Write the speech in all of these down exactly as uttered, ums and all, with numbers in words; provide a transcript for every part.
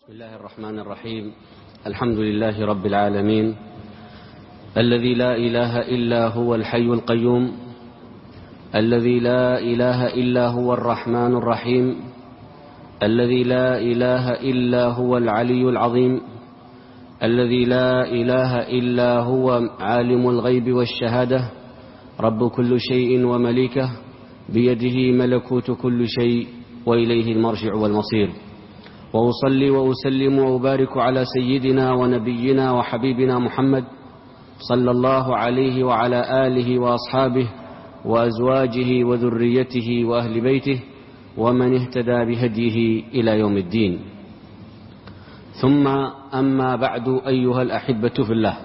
بسم الله الرحمن الرحيم. الحمد لله رب العالمين الذي لا إله إلا هو الحي القيوم، الذي لا إله إلا هو الرحمن الرحيم، الذي لا إله إلا هو العلي العظيم، الذي لا إله إلا هو عالم الغيب والشهادة، رب كل شيء ومليكه، بيده ملكوت كل شيء وإليه المرجع والمصير. وأصلي وأسلم وأبارك على سيدنا ونبينا وحبيبنا محمد صلى الله عليه وعلى آله وأصحابه وأزواجه وذريته وأهل بيته ومن اهتدى بهديه إلى يوم الدين. ثم أما بعد، أيها الأحبة في الله،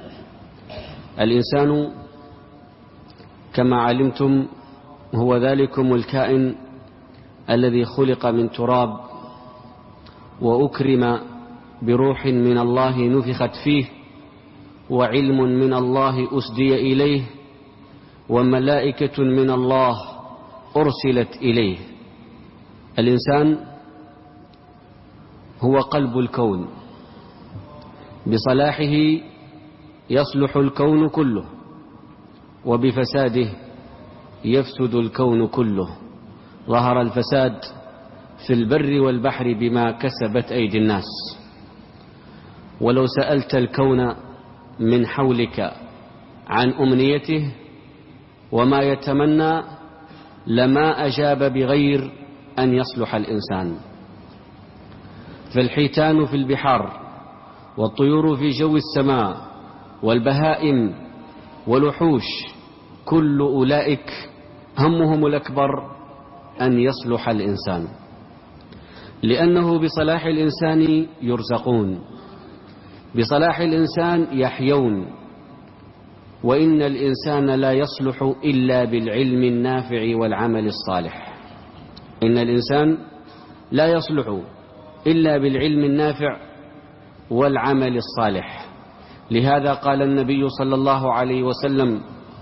الإنسان كما علمتم هو ذلكم الكائن الذي خلق من تراب وأكرم بروح من الله نفخت فيه، وعلم من الله أسدي إليه، وملائكة من الله أرسلت إليه. الإنسان هو قلب الكون، بصلاحه يصلح الكون كله، وبفساده يفسد الكون كله. ظهر الفساد في البر والبحر بما كسبت أيدي الناس. ولو سألت الكون من حولك عن أمنيته وما يتمنى لما أجاب بغير أن يصلح الإنسان. فالحيتان في البحار، والطيور في جو السماء، والبهائم والوحوش، كل أولئك همهم الأكبر أن يصلح الإنسان، لأنه بصلاح الإنسان يرزقون، بصلاح الإنسان يحيون. وإن الإنسان لا يصلح إلا بالعلم النافع والعمل الصالح. إن الإنسان لا يصلح إلا بالعلم النافع والعمل الصالح. لهذا قال النبي صلى الله عليه وسلم: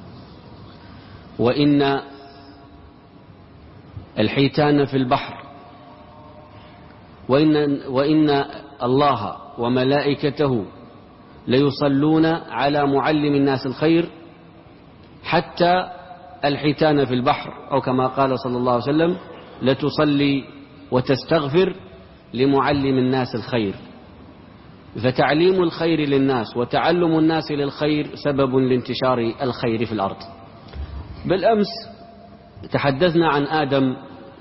وإن الحيتان في البحر، وإن, وإن الله وملائكته ليصلون على معلم الناس الخير حتى الحيتان في البحر، أو كما قال صلى الله عليه وسلم: لتصلي وتستغفر لمعلم الناس الخير. فتعليم الخير للناس وتعلم الناس للخير سبب لانتشار الخير في الأرض. بالأمس تحدثنا عن آدم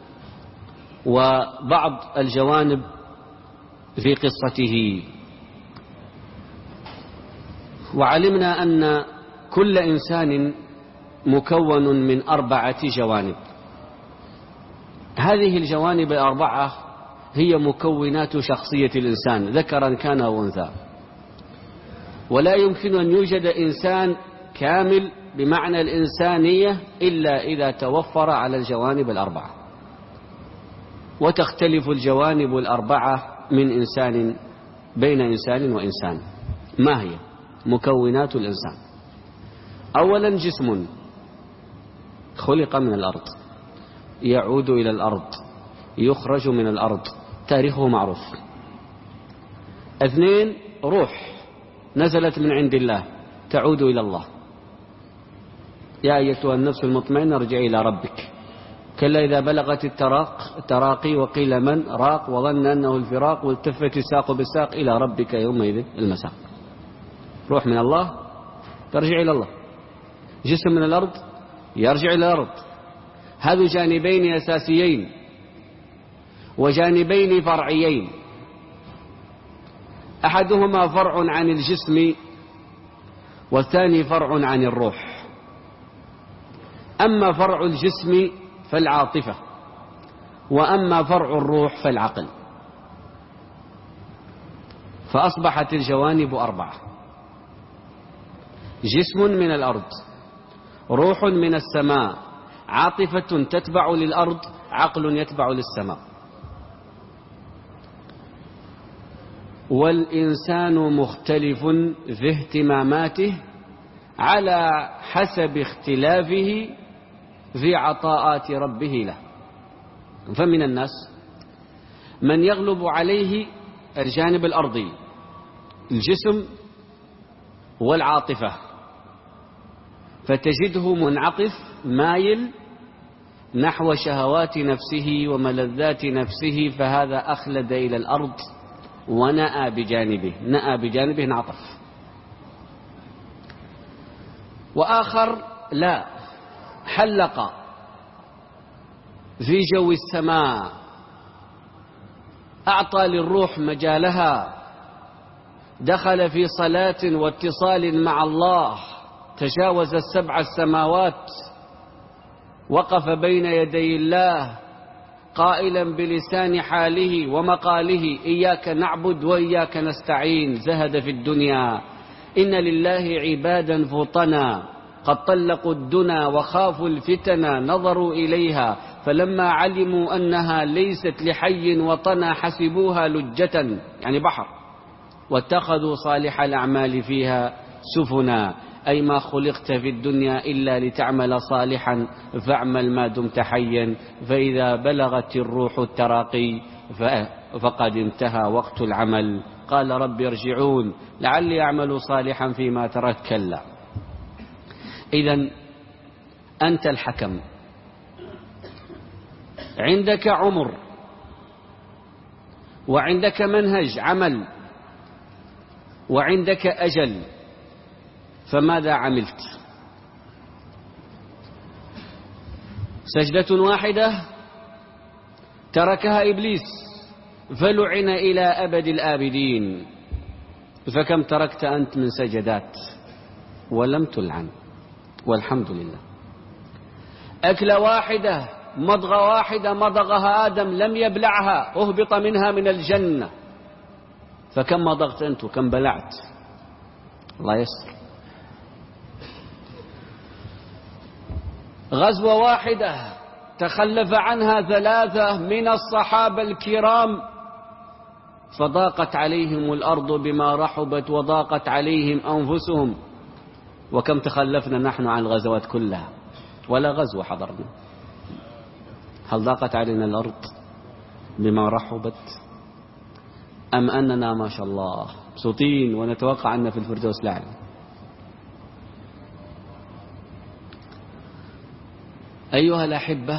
وبعض الجوانب في قصته، وعلمنا أن كل إنسان مكون من أربعة جوانب. هذه الجوانب الأربعة هي مكونات شخصية الإنسان، ذكرا كان أو أنثى. ولا يمكن أن يوجد إنسان كامل بمعنى الإنسانية إلا إذا توفر على الجوانب الأربعة. وتختلف الجوانب الأربعة من إنسان بين إنسان وإنسان. ما هي مكونات الإنسان؟ أولا، جسم خلق من الأرض، يعود إلى الأرض، يخرج من الأرض، تاريخه معروف. اثنين، روح نزلت من عند الله تعود إلى الله. يا أيتها النفس المطمئنة ارجعي إلى ربك. كلا إذا بلغت التراق التراقي وقيل من راق وظن أنه الفراق والتفت الساق بالساق إلى ربك يومئذ المساق. روح من الله ترجع إلى الله، جسم من الأرض يرجع إلى الأرض. هذا جانبين أساسيين وجانبين فرعيين. أحدهما فرع عن الجسم والثاني فرع عن الروح. أما فرع الجسم فالعاطفة، وأما فرع الروح فالعقل. فأصبحت الجوانب أربعة: جسم من الأرض، روح من السماء، عاطفة تتبع للأرض، عقل يتبع للسماء. والإنسان مختلف في اهتماماته على حسب اختلافه في عطاءات ربه له. فمن الناس من يغلب عليه الجانب الأرضي، الجسم والعاطفة، فتجده منعطف مايل نحو شهوات نفسه وملذات نفسه، فهذا أخلد إلى الأرض ونأى بجانبه، نأى بجانبه انعطف. وآخر لا، حلق في جو السماء، أعطى للروح مجالها، دخل في صلاة واتصال مع الله، تجاوز السبع السماوات، وقف بين يدي الله قائلا بلسان حاله ومقاله: إياك نعبد وإياك نستعين. زهد في الدنيا. إن لله عبادا فطنا قد طلقوا الدنا وخافوا الفتنا، نظروا إليها فلما علموا أنها ليست لحي وطنا حسبوها لجة، يعني بحر، واتخذوا صالح الأعمال فيها سفنا. أي ما خلقت في الدنيا إلا لتعمل صالحا فاعمل ما دمت حيا، فإذا بلغت الروح التراقي فقد انتهى وقت العمل. قال رب ارجعون لعلي أعمل صالحا فيما تركت. كلا. إذن أنت الحكم، عندك عمر وعندك منهج عمل وعندك أجل، فماذا عملت؟ سجدة واحدة تركها إبليس فلعن إلى أبد الآبدين، فكم تركت أنت من سجدات ولم تلعن، والحمد لله. أكلة واحدة، مضغة واحدة مضغها آدم لم يبلعها، أهبط منها من الجنة، فكم مضغت أنت وكم بلعت؟ الله يسر. غزوة واحدة تخلف عنها ثلاثة من الصحابة الكرام، فضاقت عليهم الأرض بما رحبت وضاقت عليهم أنفسهم، وكم تخلفنا نحن عن الغزوات كلها ولا غزوة حضرنا. هل ضاقت علينا الأرض بما رحبت أم أننا ما شاء الله مبسوطين ونتوقع أن في الفردوس الأعلى؟ أيها الأحبة،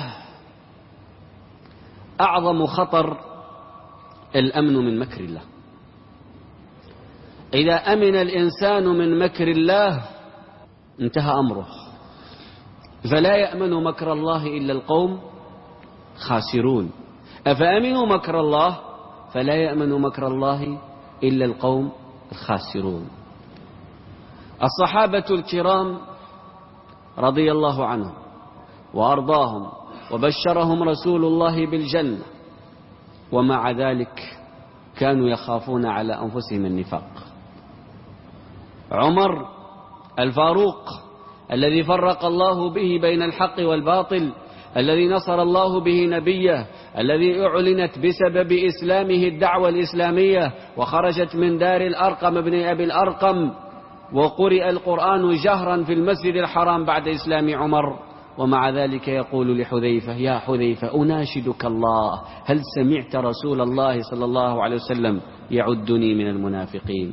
أعظم خطر الأمن من مكر الله. إذا أمن الإنسان من مكر الله انتهى أمره، فلا يأمن مكر الله إلا القوم خاسرون. أفأمنوا مكر الله فلا يأمن مكر الله إلا القوم الخاسرون. الصحابة الكرام رضي الله عنهم وأرضاهم وبشرهم رسول الله بالجنة، ومع ذلك كانوا يخافون على أنفسهم النفاق. عمر الفاروق الذي فرق الله به بين الحق والباطل، الذي نصر الله به نبيه، الذي أعلنت بسبب إسلامه الدعوة الإسلامية وخرجت من دار الأرقم ابن أبي الأرقم، وقرئ القرآن جهرا في المسجد الحرام بعد إسلام عمر، ومع ذلك يقول لحذيفة: يا حذيفة أناشدك الله، هل سمعت رسول الله صلى الله عليه وسلم يعدني من المنافقين؟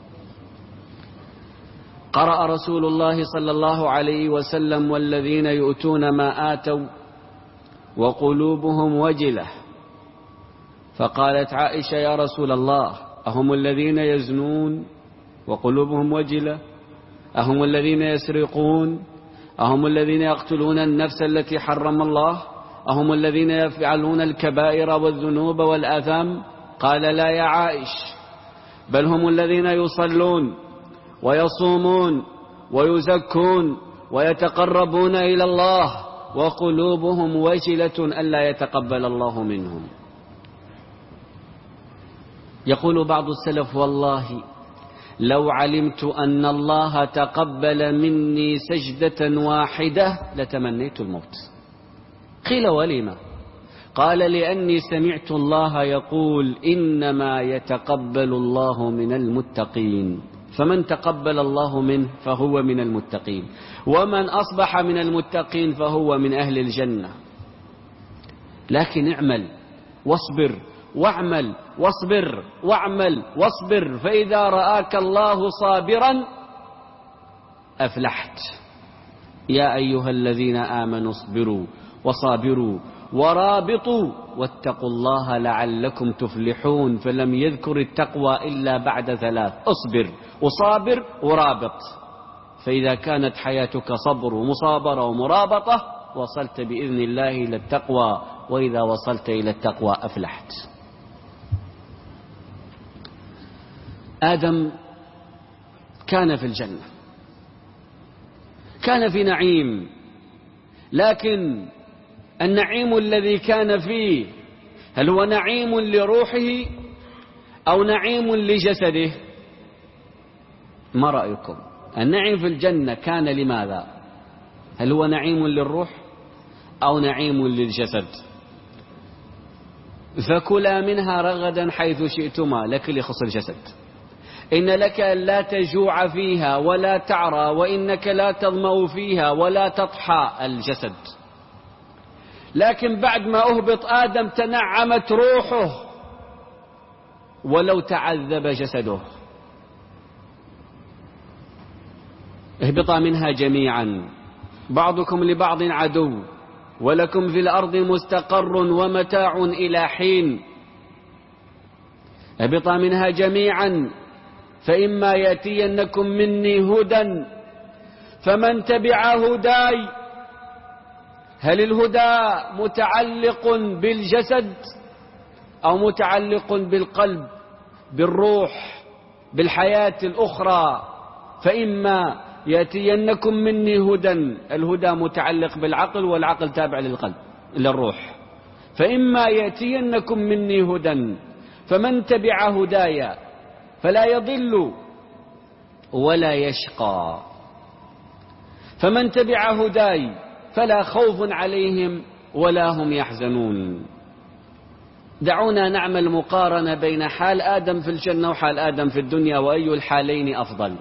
قرأ رسول الله صلى الله عليه وسلم: والذين يؤتون ما آتوا وقلوبهم وجلة. فقالت عائشة: يا رسول الله، أهم الذين يزنون وقلوبهم وجلة؟ أهم الذين يسرقون؟ أهم الذين يقتلون النفس التي حرم الله؟ أهم الذين يفعلون الكبائر والذنوب والآثام؟ قال: لا يا عائش، بل هم الذين يصلون ويصومون ويزكون ويتقربون إلى الله وقلوبهم وجلة ألا يتقبل الله منهم. يقول بعض السلف: والله لو علمت أن الله تقبل مني سجدة واحدة لتمنيت الموت. قيل: ولما؟ قال: لأني سمعت الله يقول: إنما يتقبل الله من المتقين، فمن تقبل الله منه فهو من المتقين، ومن أصبح من المتقين فهو من أهل الجنة. لكن اعمل واصبر واعمل واصبر واعمل واصبر، فإذا رآك الله صابرا أفلحت. يا أيها الذين آمنوا اصبروا وصابروا ورابطوا واتقوا الله لعلكم تفلحون. فلم يذكر التقوى إلا بعد ثلاث: اصبر وصابر ورابط. فإذا كانت حياتك صبر ومصابرة ومرابطة وصلت بإذن الله إلى التقوى، وإذا وصلت إلى التقوى أفلحت. آدم كان في الجنة، كان في نعيم، لكن النعيم الذي كان فيه هل هو نعيم لروحه أو نعيم لجسده؟ ما رأيكم؟ النعيم في الجنة كان لماذا؟ هل هو نعيم للروح أو نعيم للجسد؟ فكلا منها رغدا حيث شئتما، لكن يخص الجسد. إن لك لا تجوع فيها ولا تعرى، وإنك لا تظمأ فيها ولا تضحى، الجسد. لكن بعد ما أهبط آدم تنعمت روحه ولو تعذب جسده. اهبطا منها جميعا بعضكم لبعض عدو ولكم في الأرض مستقر ومتاع إلى حين. اهبطا منها جميعا فإما يأتينكم مني هدى فمن تبع هداي. هل الهدى متعلق بالجسد أو متعلق بالقلب، بالروح، بالحياة الأخرى؟ فإما يأتينكم مني هدى، الهدى متعلق بالعقل والعقل تابع للقلب للروح. فإما يأتينكم مني هدى فمن تبع هدايا فلا يضل ولا يشقى. فمن تبع هداي فلا خوف عليهم ولا هم يحزنون. دعونا نعمل مقارنة بين حال آدم في الجنة وحال آدم في الدنيا، وأي الحالين أفضل.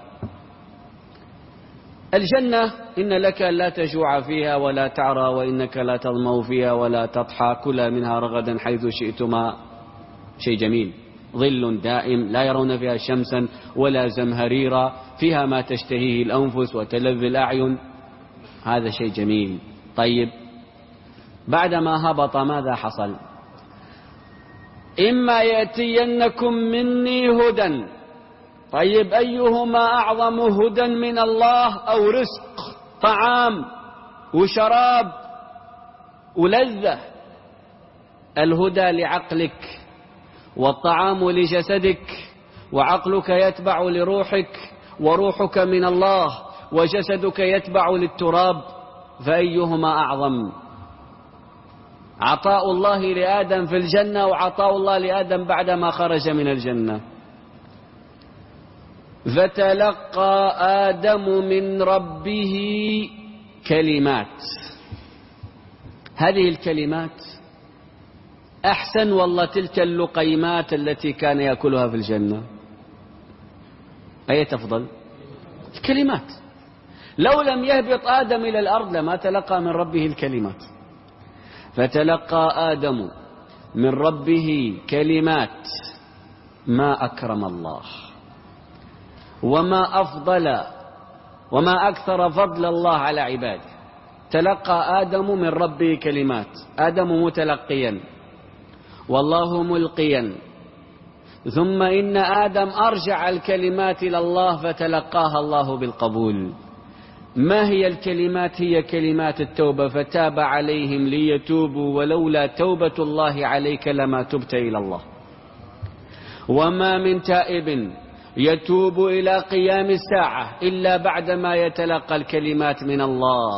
الجنة إن لك لا تجوع فيها ولا تعرى، وإنك لا تظمأ فيها ولا تضحى، كلا منها رغدا حيث شئتما. شيء جميل، ظل دائم لا يرون فيها شمسا ولا زمهريرا، فيها ما تشتهيه الأنفس وتلذ الأعين، هذا شيء جميل. طيب بعدما هبط ماذا حصل؟ إما يأتينكم مني هدى. طيب أيهما أعظم هدى من الله؟ أو رزق، طعام وشراب ولذة؟ الهدى لعقلك والطعام لجسدك، وعقلك يتبع لروحك، وروحك من الله، وجسدك يتبع للتراب، فأيهما أعظم؟ عطاء الله لآدم في الجنة وعطاء الله لآدم بعدما خرج من الجنة. فتلقى آدم من ربه كلمات. هذه الكلمات أحسن والله تلك اللقيمات التي كان يأكلها في الجنة؟ أي تفضل؟ الكلمات. لو لم يهبط آدم إلى الأرض لما تلقى من ربه الكلمات. فتلقى آدم من ربه كلمات. ما أكرم الله وما أفضل وما أكثر فضل الله على عباده. تلقى آدم من ربه كلمات، آدم متلقيا والله ملقيا، ثم إن آدم أرجع الكلمات إلى الله فتلقاها الله بالقبول. ما هي الكلمات؟ هي كلمات التوبة: فتاب عليهم ليتوبوا ولولا توبة الله عليك لما تبت إلى الله. وما من تائب يتوب إلى قيام الساعة إلا بعدما يتلقى الكلمات من الله.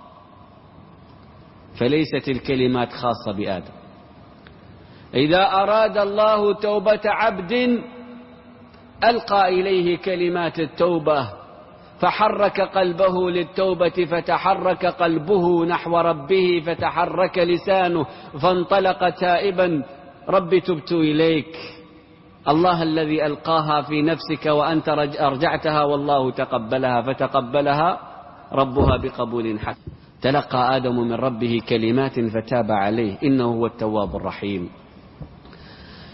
فليست الكلمات خاصة بآدم. إذا أراد الله توبة عبد ألقى إليه كلمات التوبة فحرك قلبه للتوبة، فتحرك قلبه نحو ربه، فتحرك لسانه فانطلق تائبا: ربي تبت إليك. الله الذي ألقاها في نفسك وأنت أرجعتها والله تقبلها، فتقبلها ربها بقبول حسن. تلقى آدم من ربه كلمات فتاب عليه إنه هو التواب الرحيم.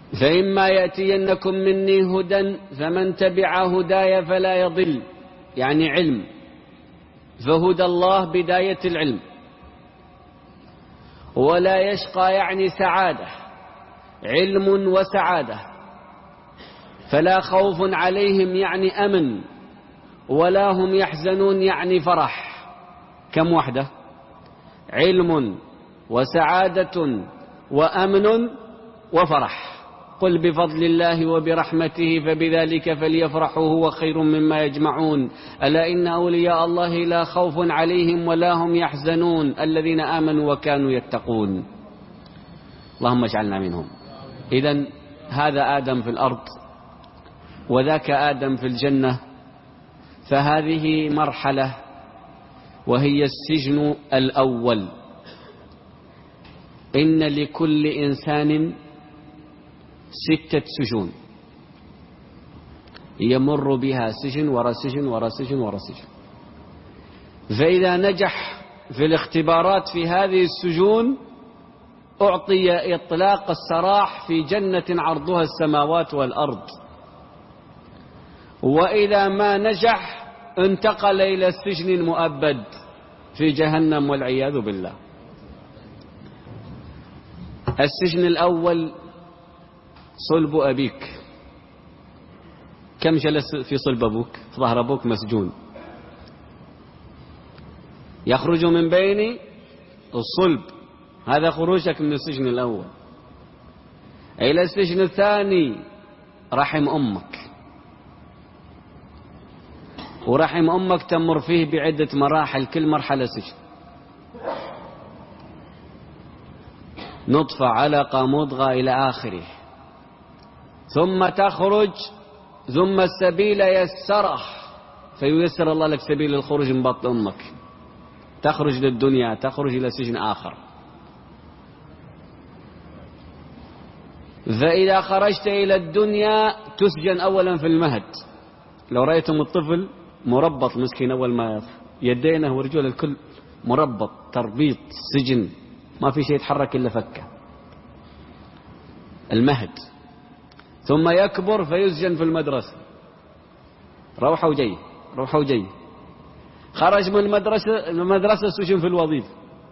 فإما يأتينكم مني هدى فمن تبع هداي فلا يضل، يعني علم، فهدى الله بداية العلم. ولا يشقى يعني سعادة، علم وسعادة. فلا خوف عليهم يعني أمن، ولا هم يحزنون يعني فرح. كم وحدة؟ علم وسعادة وأمن وفرح. قل بفضل الله وبرحمته فبذلك فليفرحوا هو خير مما يجمعون. ألا إن أولياء الله لا خوف عليهم ولا هم يحزنون الذين آمنوا وكانوا يتقون. اللهم اجعلنا منهم. إذن هذا آدم في الأرض وذاك آدم في الجنة. فهذه مرحلة وهي السجن الأول. إن لكل إنسان ستة سجون يمر بها سجن ورا سجن ورا سجن ورا سجن. فإذا نجح في الاختبارات في هذه السجون أعطي إطلاق السراح في جنة عرضها السماوات والأرض. وإذا ما نجح انتقل إلى السجن المؤبد في جهنم والعياذ بالله. السجن الأول صلب أبيك. كم جلس في صلب أبوك؟ في ظهر أبوك مسجون، يخرج من بين الصلب. هذا خروجك من السجن الأول. إلى السجن الثاني رحم أمك. ورحم أمك تمر فيه بعدة مراحل، كل مرحلة سجن. نطفة، علقة، مضغة إلى آخره. ثم تخرج، ثم السبيل يسره فييسر الله لك سبيل الخروج من بطن أمك. تخرج للدنيا، تخرج إلى سجن آخر. فإذا خرجت إلى الدنيا تسجن أولا في المهد. لو رأيتم الطفل مربط مسكين، أول ما يدينه ورجوله الكل مربط، تربيط، سجن، ما في شيء يتحرك إلا فكه. المهد. ثم يكبر فيسجن في المدرسة، روحة وجاي روحة وجاي. خرج من المدرسة المدرسة سجن في الوظيفة.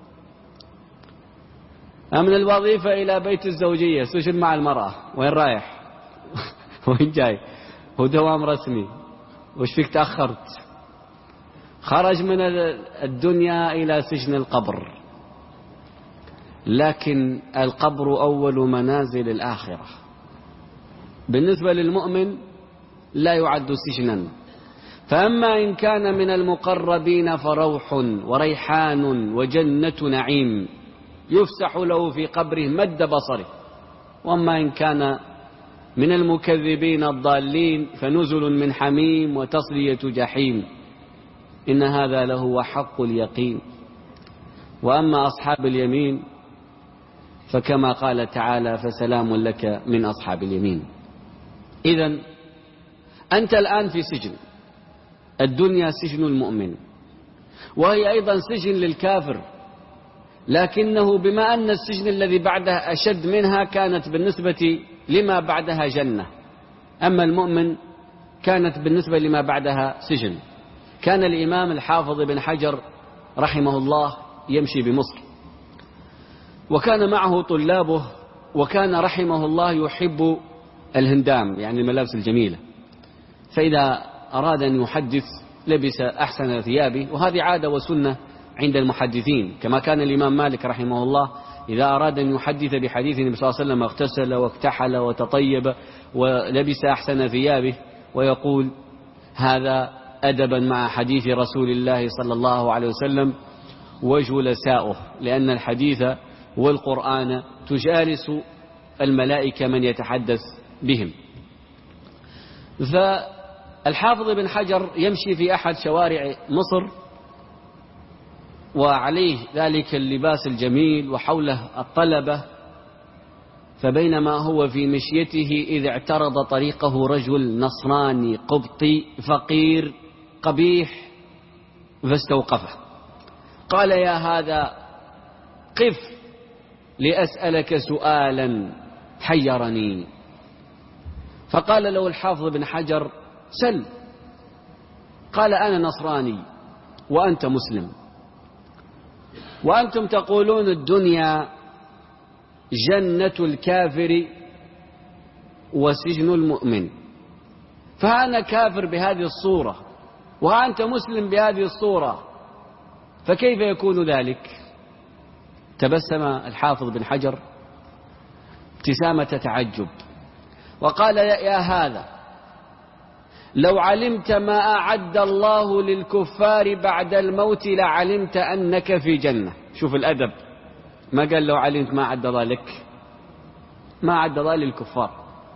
من الوظيفة إلى بيت الزوجية سجن مع المرأة. وين رايح؟ وين جاي؟ هو دوام رسمي، وش فيك تأخرت؟ خرج من الدنيا إلى سجن القبر. لكن القبر أول منازل الآخرة. بالنسبة للمؤمن لا يعد سجنا. فأما إن كان من المقربين فروح وريحان وجنة نعيم يفسح له في قبره مد بصره. وأما إن كان من المكذبين الضالين فنزل من حميم وتصلية جحيم. إن هذا لهو حق اليقين. وأما أصحاب اليمين فكما قال تعالى فسلام لك من أصحاب اليمين. إذن أنت الآن في سجن. الدنيا سجن المؤمن، وهي أيضا سجن للكافر، لكنه بما أن السجن الذي بعدها أشد منها كانت بالنسبة لما بعدها جنة. أما المؤمن كانت بالنسبة لما بعدها سجن. كان الإمام الحافظ بن حجر رحمه الله يمشي بمصر، وكان معه طلابه، وكان رحمه الله يحب الهندام، يعني الملابس الجميلة. فإذا أراد أن يحدث لبس أحسن ثيابه، وهذه عادة وسنة عند المحدثين. كما كان الإمام مالك رحمه الله إذا أراد أن يحدث بحديث النبي صلى الله عليه وسلم اغتسل واكتحل وتطيب ولبس أحسن ثيابه، ويقول هذا أدبا مع حديث رسول الله صلى الله عليه وسلم وجلساؤه، لأن الحديث والقرآن تجالس الملائكة من يتحدث بهم. فالحافظ بن حجر يمشي في أحد شوارع مصر وعليه ذلك اللباس الجميل وحوله الطلبة. فبينما هو في مشيته إذ اعترض طريقه رجل نصراني قبطي فقير قبيح فاستوقفه. قال يا هذا قف لأسألك سؤالا حيرني. فقال له الحافظ بن حجر: سل. قال: أنا نصراني وأنت مسلم، وأنتم تقولون الدنيا جنة الكافر وسجن المؤمن، فأنا كافر بهذه الصورة وأنت مسلم بهذه الصورة، فكيف يكون ذلك؟ تبسم الحافظ بن حجر ابتسامة تعجب وقال: يا هذا، لو علمت ما أعد الله للكفار بعد الموت لعلمت أنك في جنة. شوف الأدب، ما قال لو علمت ما أعد الله لك، ما أعد الله للكفار.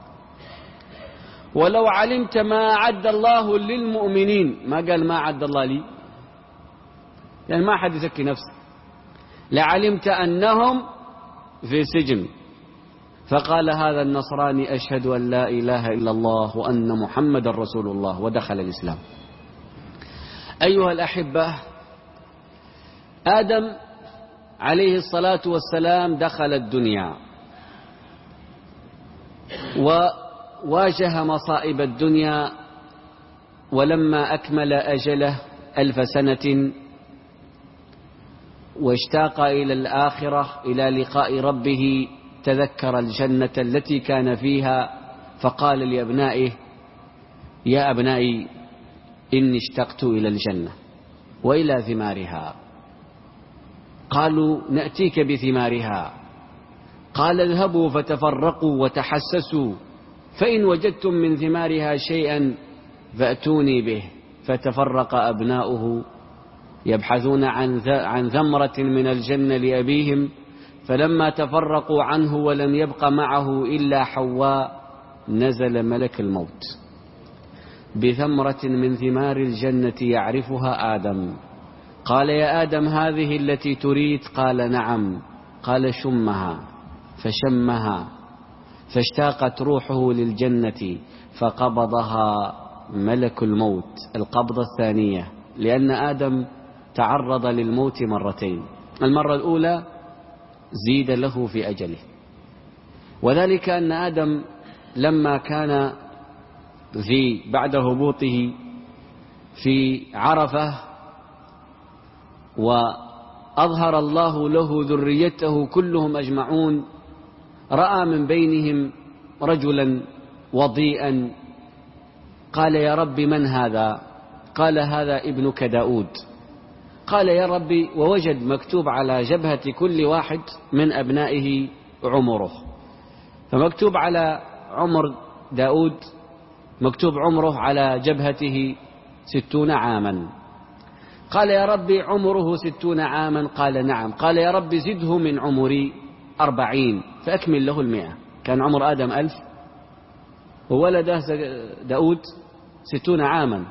ولو علمت ما أعد الله للمؤمنين، ما قال ما أعد الله لي، يعني ما أحد يزكي نفسه. لعلمت أنهم في سجن. فقال هذا النصراني: أشهد أن لا إله إلا الله وأن محمد رسول الله، ودخل الإسلام. أيها الأحبة، آدم عليه الصلاة والسلام دخل الدنيا وواجه مصائب الدنيا، ولما أكمل أجله ألف سنة واشتاق إلى الآخرة إلى لقاء ربه، تذكر الجنة التي كان فيها، فقال لأبنائه: يا أبنائي، إني اشتقت إلى الجنة وإلى ثمارها. قالوا: نأتيك بثمارها. قال: اذهبوا فتفرقوا وتحسسوا، فإن وجدتم من ثمارها شيئا فأتوني به. فتفرق أبناؤه يبحثون عن ثمرة من الجنة لأبيهم، فلما تفرقوا عنه ولم يبق معه إلا حواء، نزل ملك الموت بثمرة من ثمار الجنة يعرفها آدم. قال: يا آدم، هذه التي تريد؟ قال: نعم. قال: شمها. فشمها، فاشتاقت روحه للجنة، فقبضها ملك الموت القبضة الثانية، لأن آدم تعرض للموت مرتين. المرة الأولى زيد له في أجله، وذلك أن آدم لما كان في بعد هبوطه في عرفة وأظهر الله له ذريته كلهم أجمعون، رأى من بينهم رجلا وضيئا. قال: يا رب، من هذا؟ قال: هذا ابنك داود. قال: يا ربي، ووجد مكتوب على جبهة كل واحد من أبنائه عمره، فمكتوب على عمر داود، مكتوب عمره على جبهته ستون عاما. قال: يا ربي، عمره ستون عاما. قال: نعم. قال: يا رب، زده من عمري أربعين فأكمل له المئة. كان عمر آدم ألف وولده داود ستون عاما.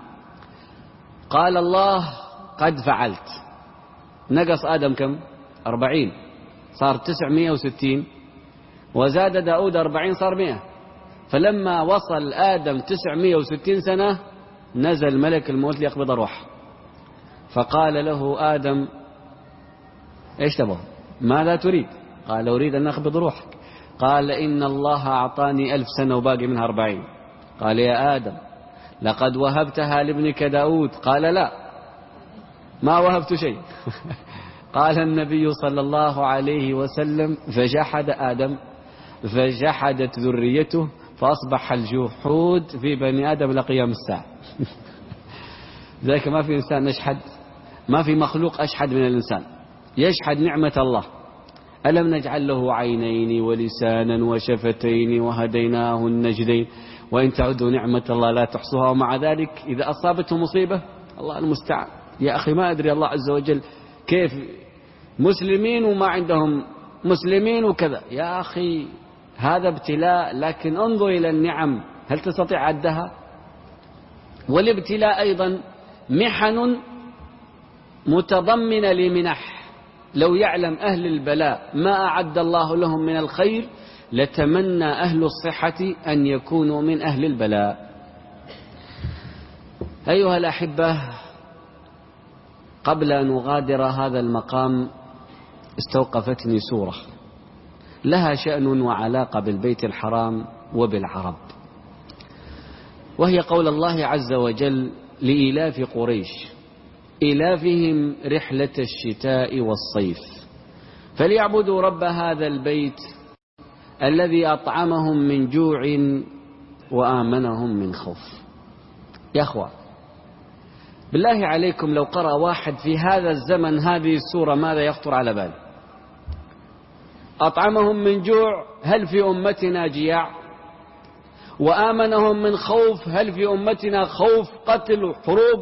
قال الله: قد فعلت. نقص آدم كم؟ أربعين، صار تسعمائة وستين، وزاد داود أربعين، صار مئة. فلما وصل آدم تسعمائة وستين سنة نزل ملك الموت ليقبض روحه، فقال له آدم: إيش تبغى؟ ماذا تريد؟ قال: أريد أن أقبض روحك. قال: إن الله أعطاني ألف سنة وباقي منها أربعين. قال: يا آدم، لقد وهبتها لابنك داود. قال: لا، ما وهبت شيء. قال النبي صلى الله عليه وسلم: فجحد آدم، فجحدت ذريته، فأصبح الجحود في بني آدم لقيام الساعة. ذلك ما في إنسان أشحد، ما في مخلوق أشحد من الإنسان، يشحد نعمة الله. ألم نجعل له عينين ولسانا وشفتين وهديناه النجدين وإن تعدوا نعمة الله لا تحصوها. ومع ذلك إذا أصابته مصيبة، الله المستعان. يا أخي، ما أدري الله عز وجل كيف مسلمين وما عندهم مسلمين وكذا. يا أخي، هذا ابتلاء، لكن انظر إلى النعم، هل تستطيع عدها؟ والابتلاء أيضا محن متضمنة لمنح. لو يعلم أهل البلاء ما أعد الله لهم من الخير لتمنى أهل الصحة أن يكونوا من أهل البلاء. أيها الأحبة، قبل أن أغادر هذا المقام استوقفتني سورة لها شأن وعلاقة بالبيت الحرام وبالعرب. وهي قول الله عز وجل لإيلاف قريش إيلافهم رحلة الشتاء والصيف فليعبدوا رب هذا البيت الذي أطعمهم من جوع وآمنهم من خوف. يا أخوة بالله عليكم لو قرأ واحد في هذا الزمن هذه السورة ماذا يخطر على باله؟ أطعمهم من جوع، هل في أمتنا جياع؟ وآمنهم من خوف، هل في أمتنا خوف قتل وحروب؟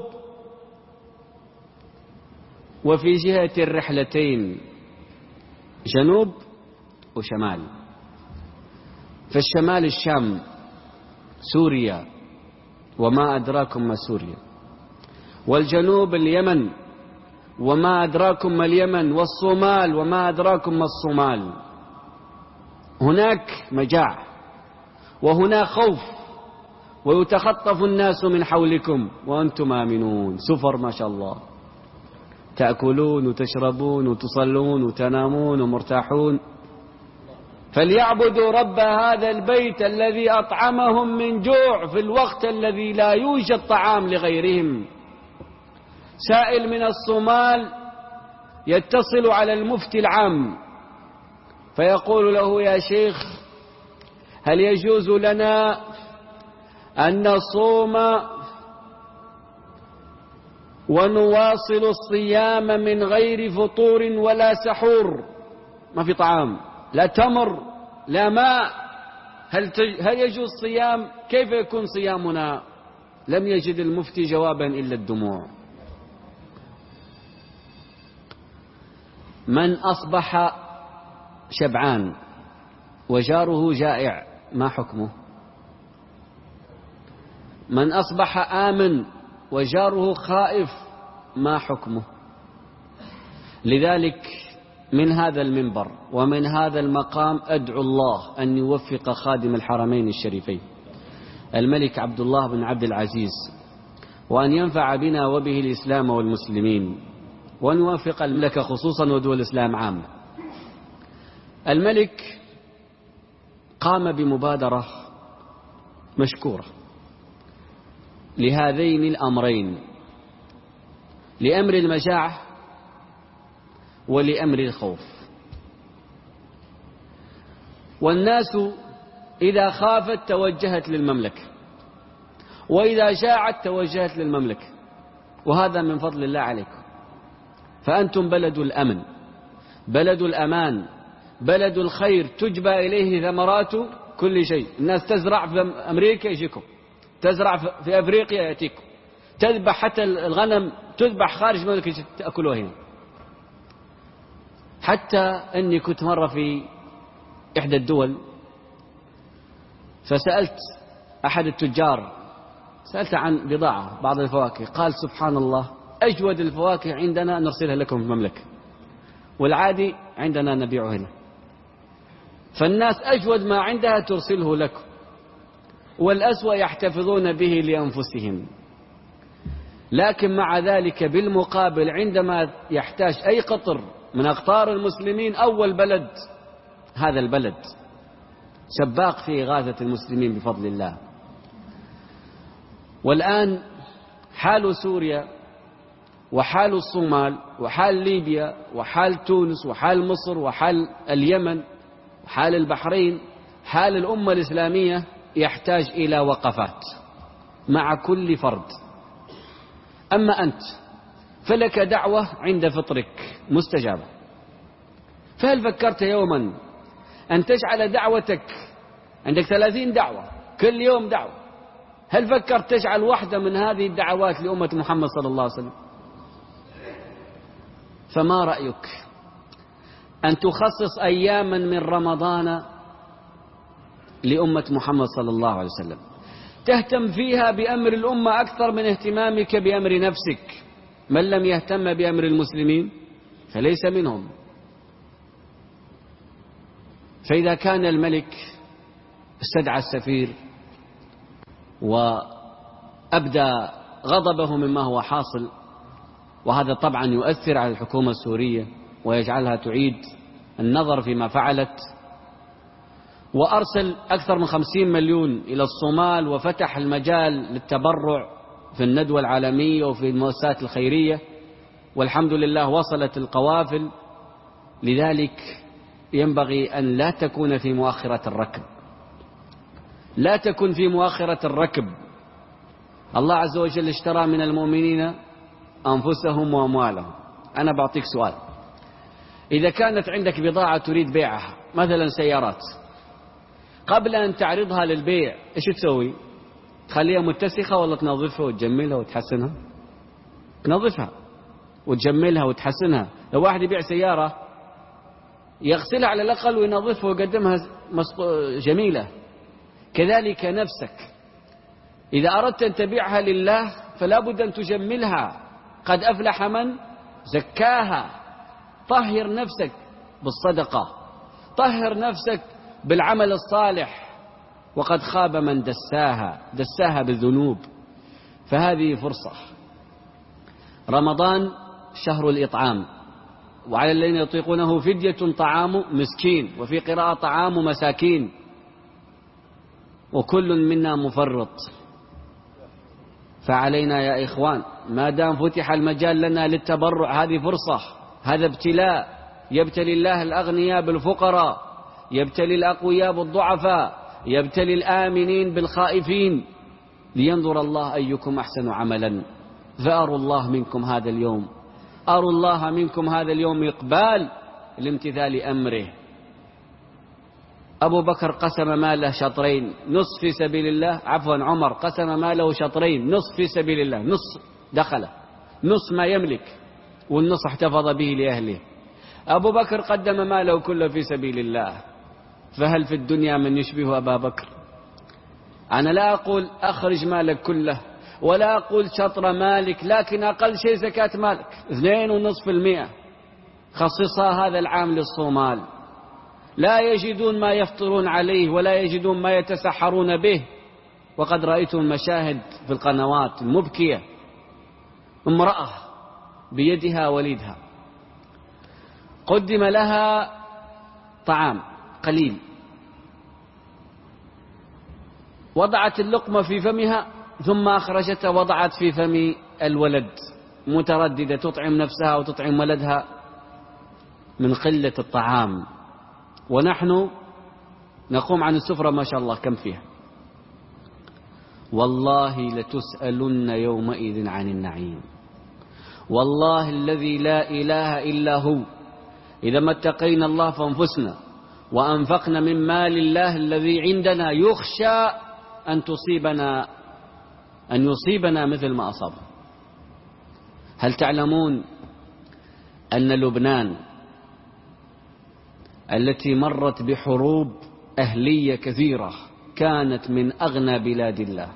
وفي جهة الرحلتين جنوب وشمال، فالشمال الشام سوريا وما أدراكم ما سوريا، والجنوب اليمن وما أدراكم ما اليمن، والصومال وما أدراكم ما الصومال. هناك مجاعة وهنا خوف ويتخطف الناس من حولكم وأنتم آمنون. سفر ما شاء الله، تأكلون وتشربون وتصلون وتنامون ومرتاحون. فليعبدوا رب هذا البيت الذي أطعمهم من جوع في الوقت الذي لا يوجد طعام لغيرهم. سائل من الصومال يتصل على المفتي العام فيقول له: يا شيخ هل يجوز لنا أن نصوم ونواصل الصيام من غير فطور ولا سحور؟ ما في طعام، لا تمر، لا ماء، هل, تج... هل يجوز صيام؟ كيف يكون صيامنا؟ لم يجد المفتي جوابا إلا الدموع. من أصبح شبعان وجاره جائع ما حكمه؟ من أصبح آمن وجاره خائف ما حكمه؟ لذلك من هذا المنبر ومن هذا المقام أدعو الله أن يوفق خادم الحرمين الشريفين الملك عبد الله بن عبد العزيز، وأن ينفع بنا وبه الإسلام والمسلمين، وأن يوفق المملكة خصوصا ودول الإسلام عامة. الملك قام بمبادرة مشكورة لهذين الأمرين، لأمر المجاعة ولأمر الخوف. والناس إذا خافت توجهت للمملكة، وإذا جاعت توجهت للمملكة، وهذا من فضل الله عليكم. فأنتم بلد الأمن، بلد الأمان، بلد الخير، تجبى إليه ثمرات كل شيء. الناس تزرع في أمريكا يجيكم، تزرع في أفريقيا يأتيكم، تذبح حتى الغنم تذبح خارج المملكة تأكلوها هنا. حتى أني كنت مرة في إحدى الدول فسألت أحد التجار، سألت عن بضاعة بعض الفواكه، قال: سبحان الله، أجود الفواكه عندنا نرسلها لكم في المملكة، والعادي عندنا نبيعه هنا. فالناس أجود ما عندها ترسله لكم، والأسوأ يحتفظون به لأنفسهم. لكن مع ذلك بالمقابل عندما يحتاج أي قطر من أقطار المسلمين، أول بلد هذا البلد سباق في إغاثة المسلمين بفضل الله. والآن حال سوريا وحال الصومال وحال ليبيا وحال تونس وحال مصر وحال اليمن وحال البحرين، حال الأمة الإسلامية يحتاج إلى وقفات مع كل فرد. أما أنت فلك دعوة عند فطرك مستجابة، فهل فكرت يوما أن تجعل دعوتك، عندك ثلاثين دعوة كل يوم دعوة، هل فكرت تجعل واحدة من هذه الدعوات لأمة محمد صلى الله عليه وسلم؟ فما رأيك أن تخصص أياما من رمضان لأمة محمد صلى الله عليه وسلم، تهتم فيها بأمر الأمة أكثر من اهتمامك بأمر نفسك؟ من لم يهتم بأمر المسلمين فليس منهم. فإذا كان الملك استدعى السفير وأبدى غضبه مما هو حاصل، وهذا طبعا يؤثر على الحكومة السورية ويجعلها تعيد النظر فيما فعلت، وأرسل أكثر من خمسين مليون إلى الصومال، وفتح المجال للتبرع في الندوة العالمية وفي المؤسسات الخيرية، والحمد لله وصلت القوافل. لذلك ينبغي أن لا تكون في مؤخرة الركب، لا تكن في مؤخرة الركب. الله عز وجل اشترى من المؤمنين أنفسهم وأموالهم. أنا بعطيك سؤال، إذا كانت عندك بضاعة تريد بيعها، مثلا سيارات، قبل أن تعرضها للبيع إيش تسوي؟ تخليها متسخة ولا تنظفها وتجملها وتحسنها؟ تنظفها وتجملها وتحسنها. لو واحد يبيع سيارة يغسلها على الأقل وينظفها ويقدمها جميلة. كذلك نفسك، إذا أردت أن تبيعها لله فلا بد أن تجملها. قد أفلح من زكاها. طهر نفسك بالصدقة، طهر نفسك بالعمل الصالح، وقد خاب من دساها، دساها بالذنوب. فهذه فرصة. رمضان شهر الإطعام، وعلى الذين يطيقونه فدية طعام مسكين، وفي قراءة طعام مساكين، وكل منا مفرط. فعلينا يا إخوان ما دام فتح المجال لنا للتبرع، هذه فرصة، هذا ابتلاء. يبتلي الله الأغنياء بالفقراء، يبتلي الأقوياء بالضعفاء، يبتلي الآمنين بالخائفين، لينظر الله أيكم أحسن عملا. فأروا الله منكم هذا اليوم، أروا الله منكم هذا اليوم إقبال لامتثال أمره. أبو بكر قسم ماله شطرين، نصف في سبيل الله، عفوا عمر قسم ماله شطرين، نصف في سبيل الله، نصف دخله، نصف ما يملك، والنصف احتفظ به لأهله. أبو بكر قدم ماله كله في سبيل الله. فهل في الدنيا من يشبه أبا بكر؟ أنا لا أقول أخرج مالك كله، ولا أقول شطر مالك، لكن أقل شيء زكاة مالك اثنين ونصف في المئة، خصصها هذا العام للصومال. لا يجدون ما يفطرون عليه، ولا يجدون ما يتسحرون به. وقد رأيتم المشاهد في القنوات المبكية، امرأة بيدها وليدها قدم لها طعام قليل، وضعت اللقمة في فمها ثم أخرجتها وضعت في فم الولد، مترددة تطعم نفسها وتطعم ولدها من قلة الطعام. ونحن نقوم عن السفرة ما شاء الله كم فيها. والله لتسألن يومئذ عن النعيم. والله الذي لا إله إلا هو، إذا ما اتقينا الله فانفسنا وأنفقنا من مال الله الذي عندنا، يخشى أن تصيبنا أن يصيبنا مثل ما أصاب. هل تعلمون أن لبنان التي مرت بحروب أهلية كثيرة كانت من أغنى بلاد الله،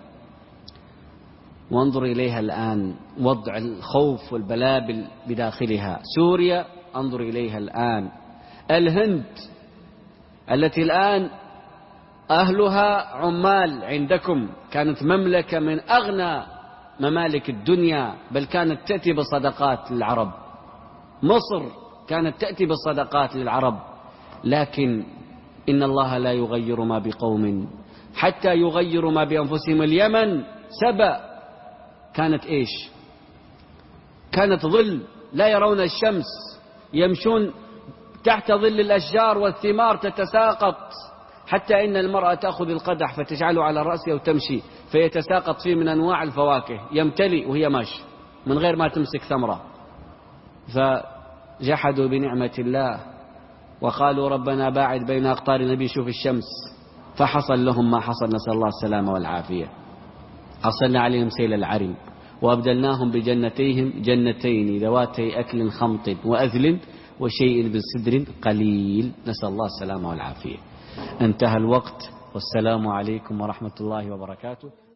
وانظر إليها الآن وضع الخوف والبلابل بداخلها. سوريا انظر إليها الآن. الهند التي الآن أهلها عمال عندكم، كانت مملكة من أغنى ممالك الدنيا، بل كانت تأتي بالصدقات للعرب. مصر كانت تأتي بالصدقات للعرب، لكن إن الله لا يغير ما بقوم حتى يغيروا ما بأنفسهم. اليمن سبأ كانت إيش؟ كانت ظل، لا يرون الشمس، يمشون تحت ظل الأشجار والثمار تتساقط، حتى إن المرأة تأخذ القدح فتجعله على رأسها وتمشي فيتساقط فيه من أنواع الفواكه، يمتلئ وهي ماشية من غير ما تمسك ثمرة. فجحدوا بنعمة الله وقالوا ربنا باعد بين أقطار النبي شوف الشمس، فحصل لهم ما حصل، نسأل الله السلامة والعافية. أرسلنا عليهم سيل العرم وأبدلناهم بجنتيهم جنتين ذواتي أكل خمط وأذل وشيء من سدر قليل، نسأل الله السلامة والعافية. انتهى الوقت، والسلام عليكم ورحمة الله وبركاته.